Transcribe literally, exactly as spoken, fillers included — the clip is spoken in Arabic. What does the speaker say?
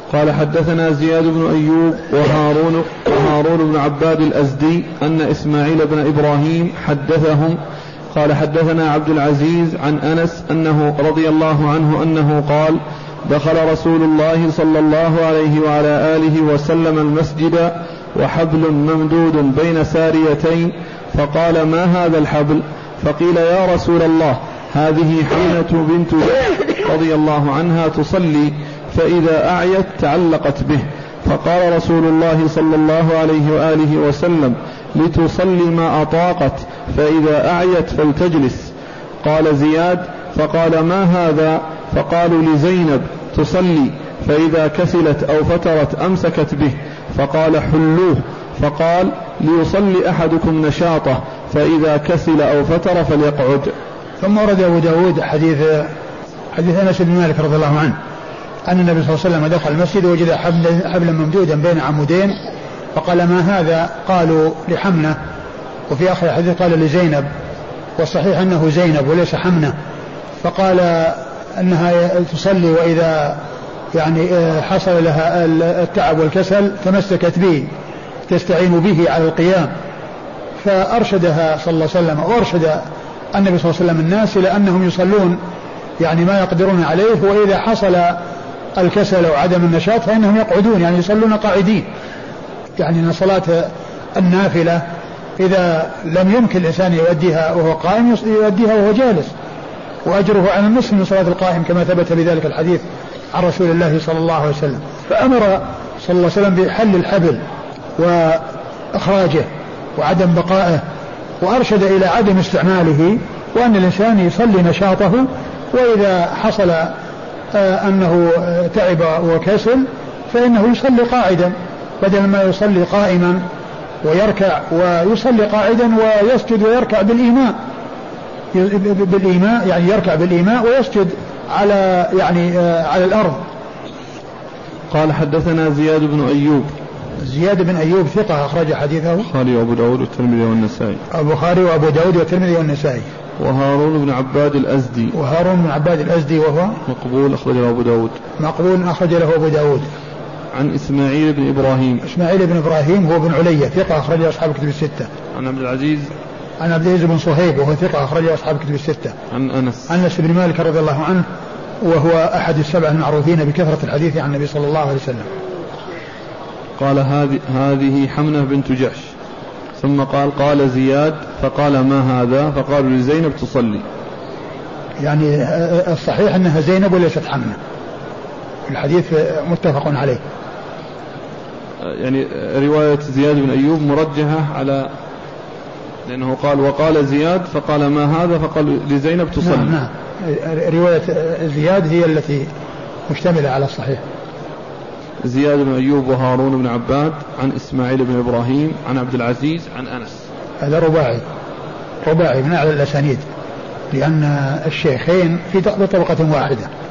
قال حدثنا زياد بن أيوب وهارون, وهارون بن عباد الأزدي أن إسماعيل بن إبراهيم حدثهم قال حدثنا عبد العزيز عن أنس أنه رضي الله عنه أنه قال دخل رسول الله صلى الله عليه وعلى آله وسلم المسجد وحبل ممدود بين ساريتين فقال ما هذا الحبل؟ فقيل يا رسول الله هذه حينة بنت رضي الله عنها تصلي فإذا أعيت تعلقت به. فقال رسول الله صلى الله عليه وآله وسلم لتصلي ما أطاقت فإذا أعيت فلتجلس. قال زياد فقال ما هذا؟ فقالوا لزينب تصلي فإذا كسلت أو فترت أمسكت به. فقال حلوه. فقال ليصلي أحدكم نشاطه فإذا كسل أو فتر فليقعد. ثم ورد أبو داود حديث حديث أنس بن مالك رضي الله عنه أن النبي صلى الله عليه وسلم دخل المسجد ووجد حبلا ممدودا بين عمودين فقال ما هذا؟ قالوا لحمنة. وفي آخر الحديث قال لزينب والصحيح أنه زينب وليس حمنة. فقال أنها تصلي وإذا يعني حصل لها التعب والكسل تمسكت به تستعين به على القيام. فأرشدها صلى الله عليه وسلم وأرشد النبي صلى الله عليه وسلم الناس إلى أنهم يصلون يعني ما يقدرون عليه وإذا حصل الكسل وعدم النشاط فإنهم يقعدون يعني يصلون قاعدين. يعني أن صلاة النافلة إذا لم يمكن الإنسان يؤديها وهو قائم يؤديها وهو جالس وأجره على النصف من صلاة القائم كما ثبت بذلك الحديث عن رسول الله صلى الله عليه وسلم. فأمر صلى الله عليه وسلم بحل الحبل وإخراجه وعدم بقائه وأرشد إلى عدم استعماله وأن الإنسان يصلي نشاطه وإذا حصل أنه تعب وكسل فإنه يصلي قاعدا بدل ما يصلي قائما ويركع ويصلي قاعدا ويسجد ويركع بالإيماء بالإيماء يعني يركع بالإيماء ويسجد على يعني على الأرض. قال حدثنا زياد بن أيوب. زياد بن أيوب ثقة أخرج حديثه البخاري وأبو داود والترمذي والنسائي. البخاري وأبو داود والترمذي والنسائي. وهارون بن عباد الأزدي. وهارون بن عباد الأزدي وهو مقبول أخرج له أبو داود. مقبول أخرج له أبو داود. عن إسماعيل بن إبراهيم. إسماعيل بن إبراهيم هو بن علية ثقة أخرج أصحاب الكتب الستة. عن عبد العزيز. عن عبد العزيز بن صهيب وهو ثقة أخرج أصحاب الكتب الستة. عن أنس. أنس بن مالك رضي الله عنه وهو أحد السبع المعروفين بكثرة الحديث عن النبي صلى الله عليه وسلم. قال هذه هذه حمنة بنت جحش. ثم قال قال زياد فقال ما هذا؟ فقالوا لزينب تصلي. يعني الصحيح أنها زينب وليست حمنة. الحديث متفق عليه. يعني رواية زياد بن أيوب مرجحة على لأنه قال وقال زياد فقال ما هذا؟ فقال لزينب تصلي. نعم نعم. رواية زياد هي التي مشتملة على الصحيح. زياد بن أيوب وهارون بن عباد عن إسماعيل بن إبراهيم عن عبد العزيز عن أنس. هذا رباعي رباعي من أعلى الأسانيد لأن الشيخين في طبقة واحدة.